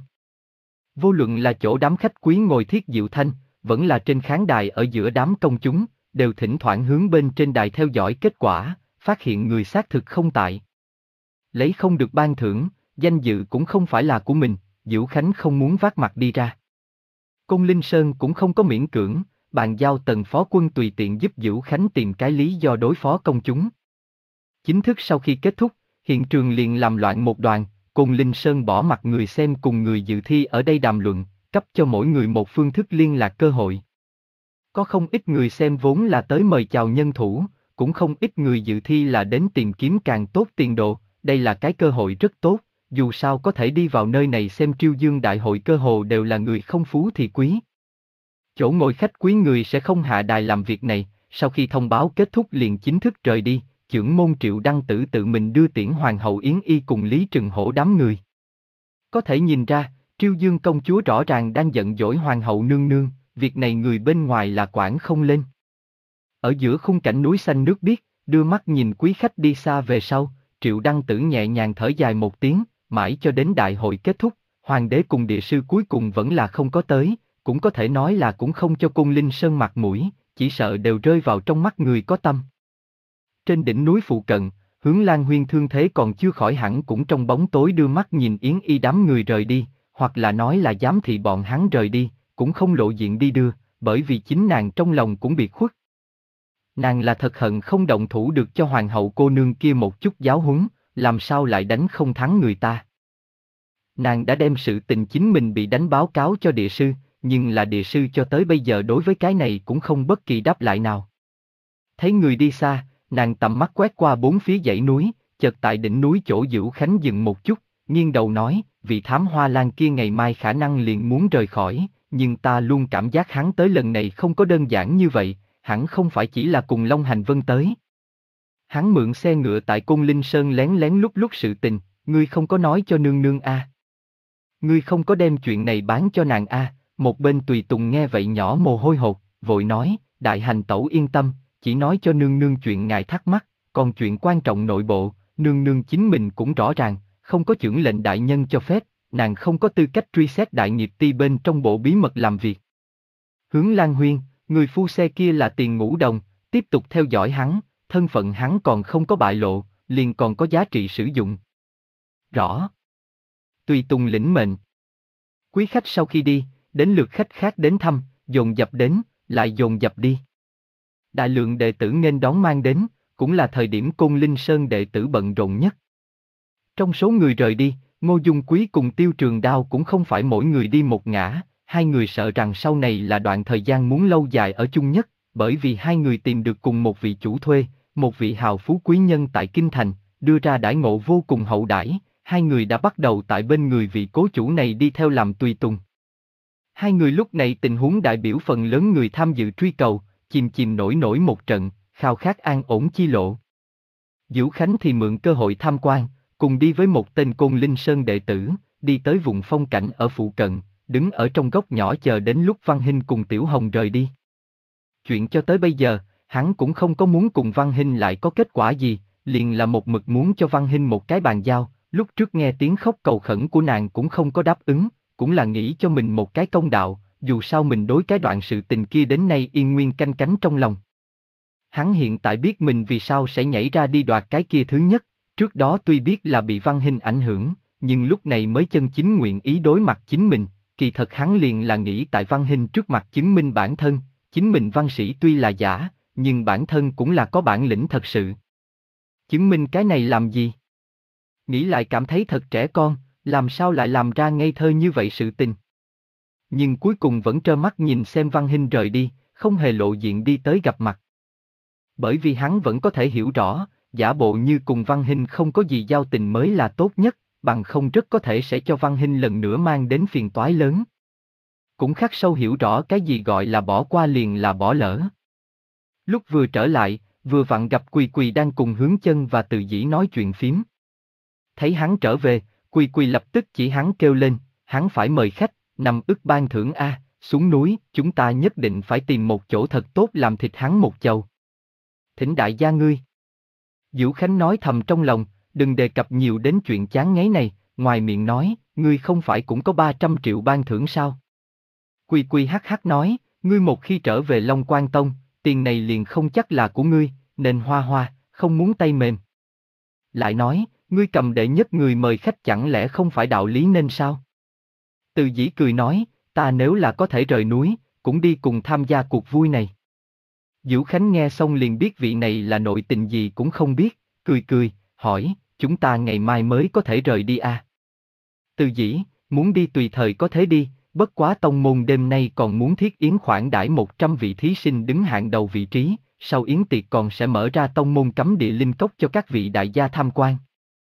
Vô luận là chỗ đám khách quý ngồi thiết diệu thanh, vẫn là trên khán đài ở giữa đám công chúng, đều thỉnh thoảng hướng bên trên đài theo dõi kết quả, phát hiện người xác thực không tại. Lấy không được ban thưởng, danh dự cũng không phải là của mình, Diệu Khánh không muốn vác mặt đi ra. Côn Linh Sơn cũng không có miễn cưỡng, bàn giao Tần phó quân tùy tiện giúp Diệu Khánh tìm cái lý do đối phó công chúng. Chính thức sau khi kết thúc, hiện trường liền làm loạn một đoàn, Côn Linh Sơn bỏ mặt người xem cùng người dự thi ở đây đàm luận, cấp cho mỗi người một phương thức liên lạc cơ hội. Có không ít người xem vốn là tới mời chào nhân thủ, cũng không ít người dự thi là đến tìm kiếm càng tốt tiền đồ, đây là cái cơ hội rất tốt, dù sao có thể đi vào nơi này xem Triều Dương Đại hội cơ hồ đều là người không phú thì quý. Chỗ ngồi khách quý người sẽ không hạ đài làm việc này, sau khi thông báo kết thúc liền chính thức rời đi, chưởng môn Triệu Đăng Tử tự mình đưa tiễn Hoàng hậu Yến Y cùng Lý Trừng Hổ đám người. Có thể nhìn ra, Triều Dương công chúa rõ ràng đang giận dỗi Hoàng hậu nương nương, việc này người bên ngoài là quản không lên. Ở giữa khung cảnh núi xanh nước biếc, đưa mắt nhìn quý khách đi xa về sau, Triệu Đăng Tử nhẹ nhàng thở dài một tiếng, mãi cho đến đại hội kết thúc, hoàng đế cùng địa sư cuối cùng vẫn là không có tới, cũng có thể nói là cũng không cho Côn Linh Sơn mặt mũi, chỉ sợ đều rơi vào trong mắt người có tâm. Trên đỉnh núi phụ cận, Hướng Lan Huyên thương thế còn chưa khỏi hẳn cũng trong bóng tối đưa mắt nhìn Yến Y đám người rời đi, hoặc là nói là giám thị bọn hắn rời đi, cũng không lộ diện đi đưa, bởi vì chính nàng trong lòng cũng biệt khuất. Nàng là thật hận không động thủ được cho hoàng hậu cô nương kia một chút giáo huấn, làm sao lại đánh không thắng người ta. Nàng đã đem sự tình chính mình bị đánh báo cáo cho địa sư, nhưng là địa sư cho tới bây giờ đối với cái này cũng không bất kỳ đáp lại nào. Thấy người đi xa, nàng tầm mắt quét qua bốn phía dãy núi, chợt tại đỉnh núi chỗ Dữu Khánh dừng một chút, nghiêng đầu nói, vị Thám Hoa Lan kia ngày mai khả năng liền muốn rời khỏi, nhưng ta luôn cảm giác hắn tới lần này không có đơn giản như vậy, hẳn không phải chỉ là cùng Long Hành Vân tới. Hắn mượn xe ngựa tại Côn Linh Sơn lén lén lúc lúc sự tình, ngươi không có nói cho nương nương a? À. Ngươi không có đem chuyện này bán cho nàng a? À. Một bên tùy tùng nghe vậy nhỏ mồ hôi hột, vội nói, đại hành tẩu yên tâm, chỉ nói cho nương nương chuyện ngài thắc mắc, còn chuyện quan trọng nội bộ, nương nương chính mình cũng rõ ràng, không có chưởng lệnh đại nhân cho phép, nàng không có tư cách truy xét đại nghiệp ti bên trong bộ bí mật làm việc. Hướng Lan Huyên, người phu xe kia là Tiền Ngũ Đồng, tiếp tục theo dõi hắn, thân phận hắn còn không có bại lộ, liền còn có giá trị sử dụng. Rõ. Tùy tùng lĩnh mệnh. Quý khách sau khi đi, đến lượt khách khác đến thăm, dồn dập đến, lại dồn dập đi. Đại lượng đệ tử nghênh đón mang đến, cũng là thời điểm Côn Linh Sơn đệ tử bận rộn nhất. Trong số người rời đi, Ngô Dung Quý cùng Tiêu Trường Đao cũng không phải mỗi người đi một ngã, hai người sợ rằng sau này là đoạn thời gian muốn lâu dài ở chung nhất, bởi vì hai người tìm được cùng một vị chủ thuê, một vị hào phú quý nhân tại Kinh Thành, đưa ra đãi ngộ vô cùng hậu đãi, hai người đã bắt đầu tại bên người vị cố chủ này đi theo làm tùy tùng. Hai người lúc này tình huống đại biểu phần lớn người tham dự truy cầu, chìm chìm nổi nổi một trận, khao khát an ổn chi lộ. Dữu Khánh thì mượn cơ hội tham quan, cùng đi với một tên Côn Linh Sơn đệ tử, đi tới vùng phong cảnh ở phụ cận, đứng ở trong góc nhỏ chờ đến lúc Văn Hinh cùng Tiểu Hồng rời đi. Chuyện cho tới bây giờ, hắn cũng không có muốn cùng Văn Hinh lại có kết quả gì, liền là một mực muốn cho Văn Hinh một cái bàn giao, lúc trước nghe tiếng khóc cầu khẩn của nàng cũng không có đáp ứng, cũng là nghĩ cho mình một cái công đạo, dù sao mình đối cái đoạn sự tình kia đến nay yên nguyên canh cánh trong lòng. Hắn hiện tại biết mình vì sao sẽ nhảy ra đi đoạt cái kia thứ nhất, trước đó tuy biết là bị Văn Hinh ảnh hưởng, nhưng lúc này mới chân chính nguyện ý đối mặt chính mình, kỳ thật hắn liền là nghĩ tại Văn Hinh trước mặt chứng minh bản thân, chính mình văn sĩ tuy là giả, nhưng bản thân cũng là có bản lĩnh thật sự. Chứng minh cái này làm gì? Nghĩ lại cảm thấy thật trẻ con, làm sao lại làm ra ngây thơ như vậy sự tình. Nhưng cuối cùng vẫn trơ mắt nhìn xem Văn Hinh rời đi, không hề lộ diện đi tới gặp mặt. Bởi vì hắn vẫn có thể hiểu rõ, giả bộ như cùng Văn Hinh không có gì giao tình mới là tốt nhất, bằng không rất có thể sẽ cho Văn Hinh lần nữa mang đến phiền toái lớn. Cũng khắc sâu hiểu rõ cái gì gọi là bỏ qua liền là bỏ lỡ. Lúc vừa trở lại, vừa vặn gặp Quỳ Quỳ đang cùng Hướng Chân và Từ Dĩ nói chuyện phím. Thấy hắn trở về, Quỳ Quỳ lập tức chỉ hắn kêu lên, hắn phải mời khách, năm ức ban thưởng a, xuống núi, chúng ta nhất định phải tìm một chỗ thật tốt làm thịt hắn một chầu. Thỉnh đại gia ngươi. Diệu Khánh nói thầm trong lòng, đừng đề cập nhiều đến chuyện chán ngấy này, ngoài miệng nói, ngươi không phải cũng có ba trăm triệu ban thưởng sao? Quỳ Quỳ hắc hắc nói, ngươi một khi trở về Long Quan Tông, tiền này liền không chắc là của ngươi, nên hoa hoa, không muốn tay mềm. Lại nói, ngươi cầm đệ nhất người mời khách chẳng lẽ không phải đạo lý nên sao? Từ Dĩ cười nói, ta nếu là có thể rời núi, cũng đi cùng tham gia cuộc vui này. Diệu Khánh nghe xong liền biết vị này là nội tình gì cũng không biết, cười cười, hỏi, chúng ta ngày mai mới có thể rời đi à? Từ Dĩ, muốn đi tùy thời có thể đi, bất quá tông môn đêm nay còn muốn thiết yến khoản đãi một trăm vị thí sinh đứng hạng đầu vị trí, sau yến tiệc còn sẽ mở ra tông môn cấm địa linh cốc cho các vị đại gia tham quan.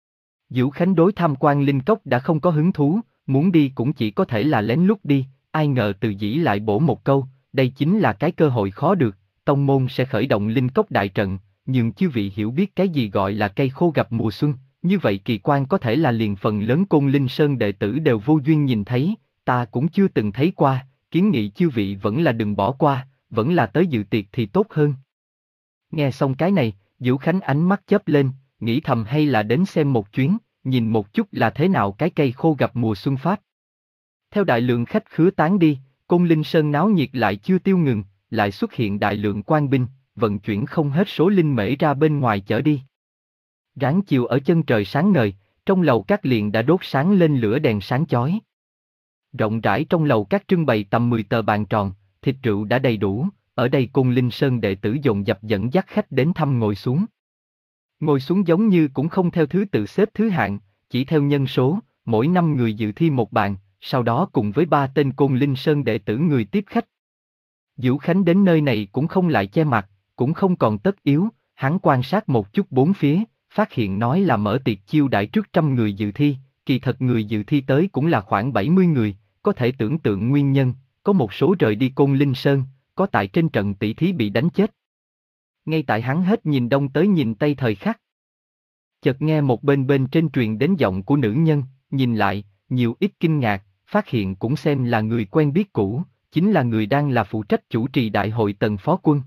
Diệu Khánh đối tham quan linh cốc đã không có hứng thú, muốn đi cũng chỉ có thể là lén lút đi, ai ngờ Từ Dĩ lại bổ một câu, đây chính là cái cơ hội khó được, tông môn sẽ khởi động linh cốc đại trận, nhưng chư vị hiểu biết cái gì gọi là cây khô gặp mùa xuân, như vậy kỳ quan có thể là liền phần lớn Côn Linh Sơn đệ tử đều vô duyên nhìn thấy, ta cũng chưa từng thấy qua, kiến nghị chư vị vẫn là đừng bỏ qua, vẫn là tới dự tiệc thì tốt hơn. Nghe xong cái này, Diệu Khánh ánh mắt chớp lên, nghĩ thầm hay là đến xem một chuyến, nhìn một chút là thế nào cái cây khô gặp mùa xuân pháp. Theo đại lượng khách khứa tán đi, Côn Linh Sơn náo nhiệt lại chưa tiêu ngừng, lại xuất hiện đại lượng quan binh, vận chuyển không hết số linh mễ ra bên ngoài chở đi. Ráng chiều ở chân trời sáng ngời, trong lầu các liền đã đốt sáng lên lửa đèn sáng chói. Rộng rãi trong lầu các trưng bày tầm mười tờ bàn tròn, thịt rượu đã đầy đủ, ở đây Côn Linh Sơn đệ tử dồn dập dẫn dắt khách đến thăm ngồi xuống. Ngồi xuống giống như cũng không theo thứ tự xếp thứ hạng, chỉ theo nhân số, mỗi năm người dự thi một bàn, sau đó cùng với ba tên Côn Linh Sơn đệ tử người tiếp khách. Diệu Khánh đến nơi này cũng không lại che mặt, cũng không còn tất yếu, hắn quan sát một chút bốn phía, phát hiện nói là mở tiệc chiêu đãi trước trăm người dự thi, kỳ thật người dự thi tới cũng là khoảng bảy mươi người, có thể tưởng tượng nguyên nhân, có một số rời đi Côn Linh Sơn, có tại trên trận tỷ thí bị đánh chết. Ngay tại hắn hết nhìn đông tới nhìn tây thời khắc. Chợt nghe một bên bên trên truyền đến giọng của nữ nhân, nhìn lại, nhiều ít kinh ngạc, phát hiện cũng xem là người quen biết cũ, chính là người đang là phụ trách chủ trì đại hội Tần Phó Quân.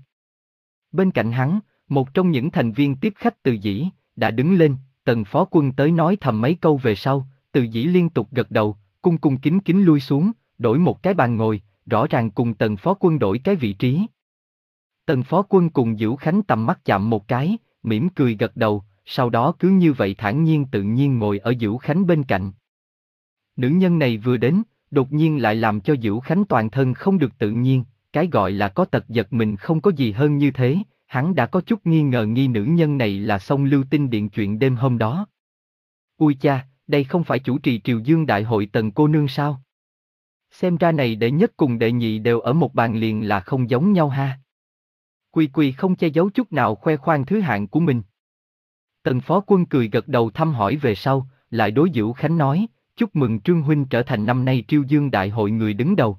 Bên cạnh hắn, một trong những thành viên tiếp khách Từ Dĩ, đã đứng lên, Tần Phó Quân tới nói thầm mấy câu về sau, Từ Dĩ liên tục gật đầu, cung cung kính kính lui xuống, đổi một cái bàn ngồi, rõ ràng cùng Tần Phó Quân đổi cái vị trí. Tần Phó Quân cùng Diệu Khánh tầm mắt chạm một cái, mỉm cười gật đầu, sau đó cứ như vậy thản nhiên tự nhiên ngồi ở Diệu Khánh bên cạnh. Nữ nhân này vừa đến, đột nhiên lại làm cho Diệu Khánh toàn thân không được tự nhiên, cái gọi là có tật giật mình không có gì hơn như thế, hắn đã có chút nghi ngờ nghi nữ nhân này là xông Lưu Tinh Điện chuyện đêm hôm đó. Ui cha, đây không phải chủ trì Triều Dương Đại hội Tần cô nương sao? Xem ra này đệ nhất cùng đệ nhị đều ở một bàn liền là không giống nhau ha. Quỳ Quỳ không che giấu chút nào khoe khoang thứ hạng của mình. Tần Phó Quân cười gật đầu thăm hỏi về sau, lại đối Diệu Khánh nói, chúc mừng Trương huynh trở thành năm nay Triều Dương Đại hội người đứng đầu.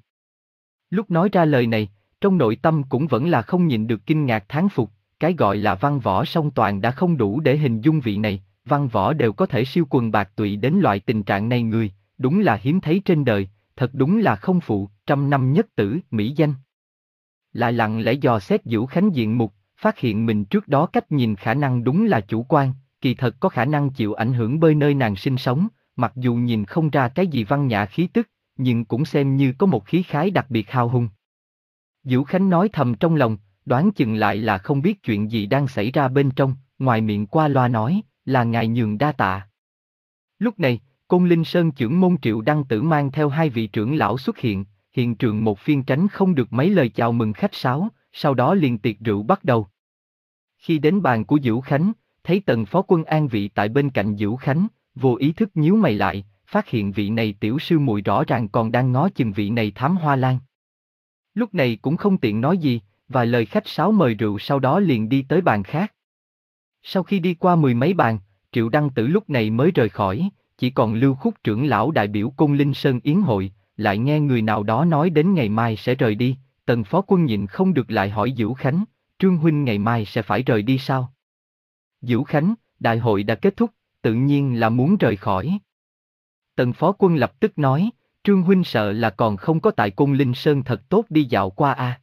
Lúc nói ra lời này, trong nội tâm cũng vẫn là không nhịn được kinh ngạc thán phục, cái gọi là văn võ song toàn đã không đủ để hình dung vị này, văn võ đều có thể siêu quần bạc tụy đến loại tình trạng này người, đúng là hiếm thấy trên đời, thật đúng là không phụ, trăm năm nhất tử, mỹ danh. Lại lặng lẽ dò xét Diệu Khánh diện mục, phát hiện mình trước đó cách nhìn khả năng đúng là chủ quan, kỳ thật có khả năng chịu ảnh hưởng bởi nơi nàng sinh sống, mặc dù nhìn không ra cái gì văn nhã khí tức, nhưng cũng xem như có một khí khái đặc biệt hào hùng. Vũ Khánh nói thầm trong lòng, đoán chừng lại là không biết chuyện gì đang xảy ra bên trong, ngoài miệng qua loa nói, là ngài nhường đa tạ. Lúc này, Côn Linh Sơn chưởng môn Triệu Đăng Tử mang theo hai vị trưởng lão xuất hiện, hiện trường một phiên tránh không được mấy lời chào mừng khách sáo, sau đó liền tiệc rượu bắt đầu. Khi đến bàn của Vũ Khánh, thấy Tần Phó Quân an vị tại bên cạnh Vũ Khánh, vô ý thức nhíu mày lại, phát hiện vị này tiểu sư muội rõ ràng còn đang ngó chừng vị này Thám Hoa Lan. Lúc này cũng không tiện nói gì, vài lời khách sáo mời rượu sau đó liền đi tới bàn khác. Sau khi đi qua mười mấy bàn, Triệu Đăng Tử lúc này mới rời khỏi, chỉ còn Lưu Khúc trưởng lão đại biểu Côn Linh Sơn yến hội, lại nghe người nào đó nói đến ngày mai sẽ rời đi, Tần Phó Quân nhịn không được lại hỏi Vũ Khánh, Trương huynh ngày mai sẽ phải rời đi sao? Vũ Khánh, đại hội đã kết thúc, tự nhiên là muốn rời khỏi. Tần Phó Quân lập tức nói, Trương huynh sợ là còn không có tại Côn Linh Sơn thật tốt đi dạo qua a. À.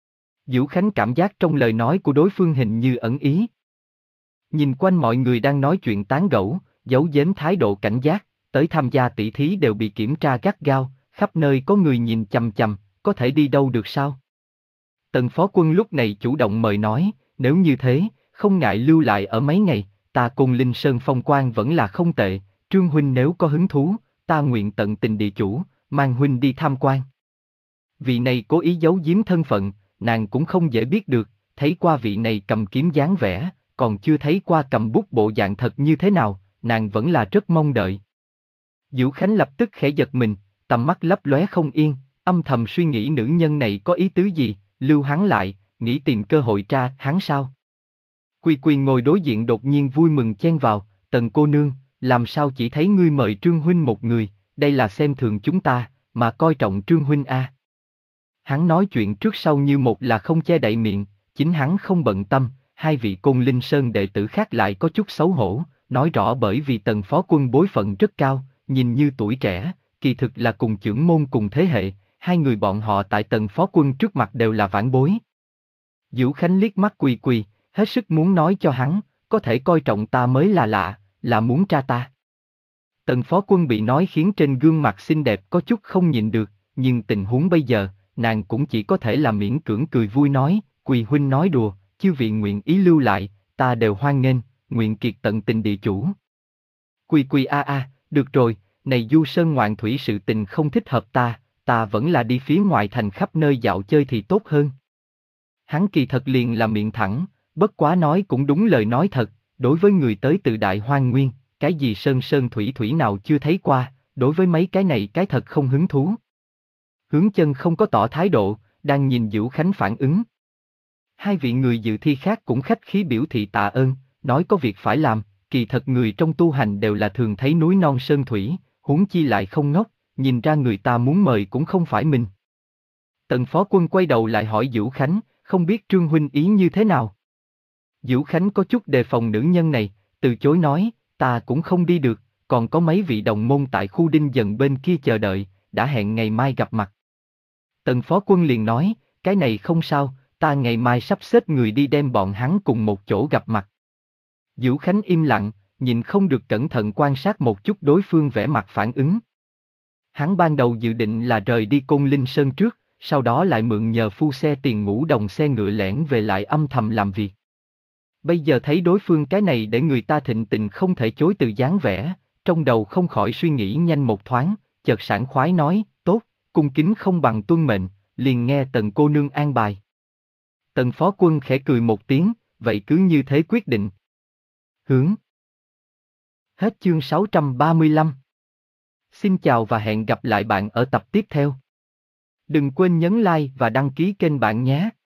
Vũ Khánh cảm giác trong lời nói của đối phương hình như ẩn ý. Nhìn quanh mọi người đang nói chuyện tán gẫu, giấu giếm thái độ cảnh giác, tới tham gia tỷ thí đều bị kiểm tra gắt gao, khắp nơi có người nhìn chằm chằm, có thể đi đâu được sao? Tần Phó Quân lúc này chủ động mời nói, nếu như thế, không ngại lưu lại ở mấy ngày, ta Côn Linh Sơn phong quang vẫn là không tệ, Trương huynh nếu có hứng thú, ta nguyện tận tình địa chủ, mang huynh đi tham quan. Vị này cố ý giấu giếm thân phận, nàng cũng không dễ biết được, thấy qua vị này cầm kiếm dáng vẻ, còn chưa thấy qua cầm bút bộ dạng thật như thế nào, nàng vẫn là rất mong đợi. Vũ Khánh lập tức khẽ giật mình, tầm mắt lấp lóe không yên, âm thầm suy nghĩ nữ nhân này có ý tứ gì, lưu hắn lại, nghĩ tìm cơ hội tra hắn sao. Quy Quy ngồi đối diện đột nhiên vui mừng chen vào, Tần cô nương, làm sao chỉ thấy ngươi mời Trương huynh một người, đây là xem thường chúng ta, mà coi trọng Trương huynh a. À. Hắn nói chuyện trước sau như một là không che đậy miệng, chính hắn không bận tâm, hai vị Côn Linh Sơn đệ tử khác lại có chút xấu hổ, nói rõ bởi vì Tần Phó Quân bối phận rất cao, nhìn như tuổi trẻ, kỳ thực là cùng chưởng môn cùng thế hệ, hai người bọn họ tại Tần Phó Quân trước mặt đều là vãn bối. Vũ Khánh liếc mắt Quy Quy, hết sức muốn nói cho hắn, có thể coi trọng ta mới là lạ, là muốn tra ta. Tần Phó Quân bị nói khiến trên gương mặt xinh đẹp có chút không nhịn được, nhưng tình huống bây giờ, nàng cũng chỉ có thể là miễn cưỡng cười vui nói, Quỳ huynh nói đùa, chư vị nguyện ý lưu lại, ta đều hoan nghênh, nguyện kiệt tận tình địa chủ. Quỳ quỳ a a, được rồi, này du sơn ngoạn thủy sự tình không thích hợp ta, ta vẫn là đi phía ngoài thành khắp nơi dạo chơi thì tốt hơn. Hắn kỳ thật liền là miệng thẳng, bất quá nói cũng đúng lời nói thật, đối với người tới từ Đại Hoang Nguyên, cái gì sơn sơn thủy thủy nào chưa thấy qua, đối với mấy cái này cái thật không hứng thú. Hướng Chân không có tỏ thái độ, đang nhìn Vũ Khánh phản ứng. Hai vị người dự thi khác cũng khách khí biểu thị tạ ơn, nói có việc phải làm, kỳ thật người trong tu hành đều là thường thấy núi non sơn thủy, huống chi lại không ngốc, nhìn ra người ta muốn mời cũng không phải mình. Tần Phó Quân quay đầu lại hỏi Vũ Khánh, không biết Trương huynh ý như thế nào? Vũ Khánh có chút đề phòng nữ nhân này, từ chối nói, ta cũng không đi được, còn có mấy vị đồng môn tại khu Đinh Dần bên kia chờ đợi, đã hẹn ngày mai gặp mặt. Tần Phó Quân liền nói, cái này không sao, ta ngày mai sắp xếp người đi đem bọn hắn cùng một chỗ gặp mặt. Vũ Khánh im lặng, nhìn không được cẩn thận quan sát một chút đối phương vẻ mặt phản ứng. Hắn ban đầu dự định là rời đi Côn Linh Sơn trước, sau đó lại mượn nhờ phu xe tiền ngũ đồng xe ngựa lẻn về lại âm thầm làm việc. Bây giờ thấy đối phương cái này để người ta thịnh tình không thể chối từ dáng vẻ, trong đầu không khỏi suy nghĩ nhanh một thoáng, chợt sảng khoái nói, tốt, cung kính không bằng tuân mệnh, liền nghe Tần cô nương an bài. Tần Phó Quân khẽ cười một tiếng, vậy cứ như thế quyết định. Hướng. Hết chương sáu trăm ba mươi lăm. Xin chào và hẹn gặp lại bạn ở tập tiếp theo. Đừng quên nhấn like và đăng ký kênh bạn nhé.